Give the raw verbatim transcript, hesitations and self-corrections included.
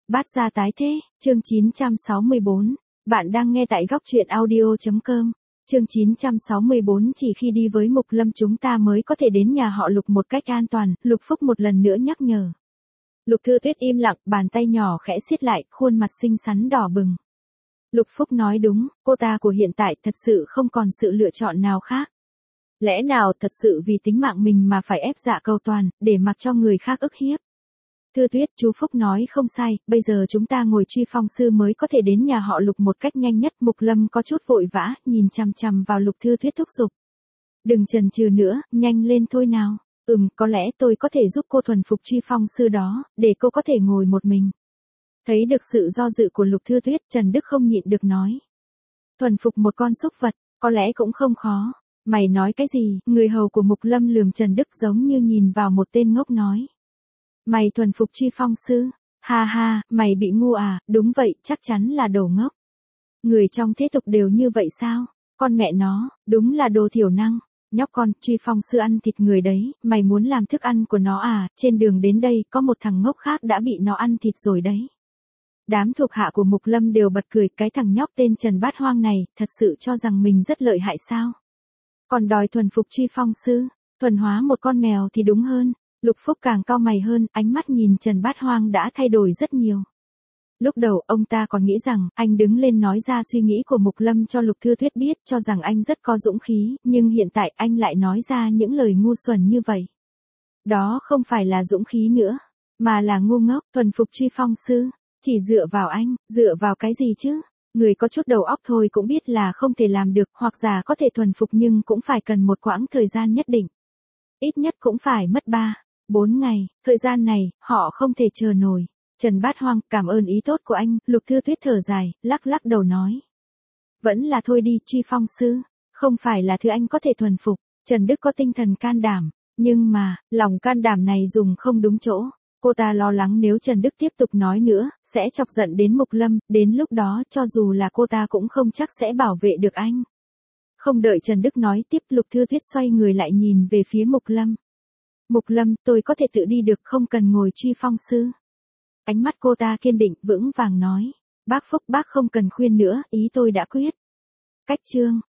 Bát gia tái thế, chương chín trăm sáu mươi bốn. Bạn đang nghe tại góc truyện audio.com. Chương chín trăm sáu mươi bốn. Chỉ khi đi với Mục Lâm chúng ta mới có thể đến nhà họ Lục một cách an toàn, Lục Phúc một lần nữa nhắc nhở. Lục Thư Tuyết im lặng, bàn tay nhỏ khẽ siết lại, khuôn mặt xinh xắn đỏ bừng. Lục Phúc nói đúng, cô ta của hiện tại thật sự không còn sự lựa chọn nào khác. Lẽ nào thật sự vì tính mạng mình mà phải ép dạ cầu toàn, để mặc cho người khác ức hiếp? Thư Tuyết, chú Phúc nói không sai, bây giờ chúng ta ngồi truy phong sư mới có thể đến nhà họ Lục một cách nhanh nhất. Mục Lâm có chút vội vã, nhìn chằm chằm vào Lục Thư Tuyết thúc giục. Đừng chần chừ nữa, nhanh lên thôi nào. Ừm, có lẽ tôi có thể giúp cô thuần phục truy phong sư đó, để cô có thể ngồi một mình. Thấy được sự do dự của Lục Thư Tuyết, Trần Đức không nhịn được nói. Thuần phục một con súc vật, có lẽ cũng không khó. Mày nói cái gì? Người hầu của Mục Lâm lườm Trần Đức giống như nhìn vào một tên ngốc nói. Mày thuần phục truy phong sư? Ha ha, mày bị ngu à? Đúng vậy, chắc chắn là đồ ngốc. Người trong thế tục đều như vậy sao? Con mẹ nó, đúng là đồ thiểu năng. Nhóc con, truy phong sư ăn thịt người đấy, mày muốn làm thức ăn của nó à? Trên đường đến đây có một thằng ngốc khác đã bị nó ăn thịt rồi đấy. Đám thuộc hạ của Mục Lâm đều bật cười, cái thằng nhóc tên Trần Bát Hoang này, thật sự cho rằng mình rất lợi hại sao? Còn đòi thuần phục truy phong sư, thuần hóa một con mèo thì đúng hơn. Lục Phúc càng cau mày hơn, ánh mắt nhìn Trần Bát Hoang đã thay đổi rất nhiều. Lúc đầu ông ta còn nghĩ rằng anh đứng lên nói ra suy nghĩ của Mục Lâm cho Lục Thư Tuyết biết, cho rằng anh rất có dũng khí, nhưng hiện tại anh lại nói ra những lời ngu xuẩn như vậy. Đó không phải là dũng khí nữa, mà là ngu ngốc. Thuần phục truy phong sư, chỉ dựa vào anh, dựa vào cái gì chứ? Người có chút đầu óc thôi cũng biết là không thể làm được, hoặc giả có thể thuần phục nhưng cũng phải cần một quãng thời gian nhất định. Ít nhất cũng phải mất ba, bốn ngày, thời gian này, họ không thể chờ nổi. Trần Bát Hoang, cảm ơn ý tốt của anh. Lục Thư Tuyết thở dài, lắc lắc đầu nói. Vẫn là thôi đi, truy phong sư, không phải là thứ anh có thể thuần phục. Trần Đức có tinh thần can đảm, nhưng mà, lòng can đảm này dùng không đúng chỗ. Cô ta lo lắng nếu Trần Đức tiếp tục nói nữa, sẽ chọc giận đến Mục Lâm, đến lúc đó cho dù là cô ta cũng không chắc sẽ bảo vệ được anh. Không đợi Trần Đức nói tiếp, Lục Thư Tuyết xoay người lại nhìn về phía Mục Lâm. Mục Lâm, tôi có thể tự đi được, không cần ngồi truy phong sư. Ánh mắt cô ta kiên định, vững vàng nói. Bác Phúc, bác không cần khuyên nữa, ý tôi đã quyết. Cách chương.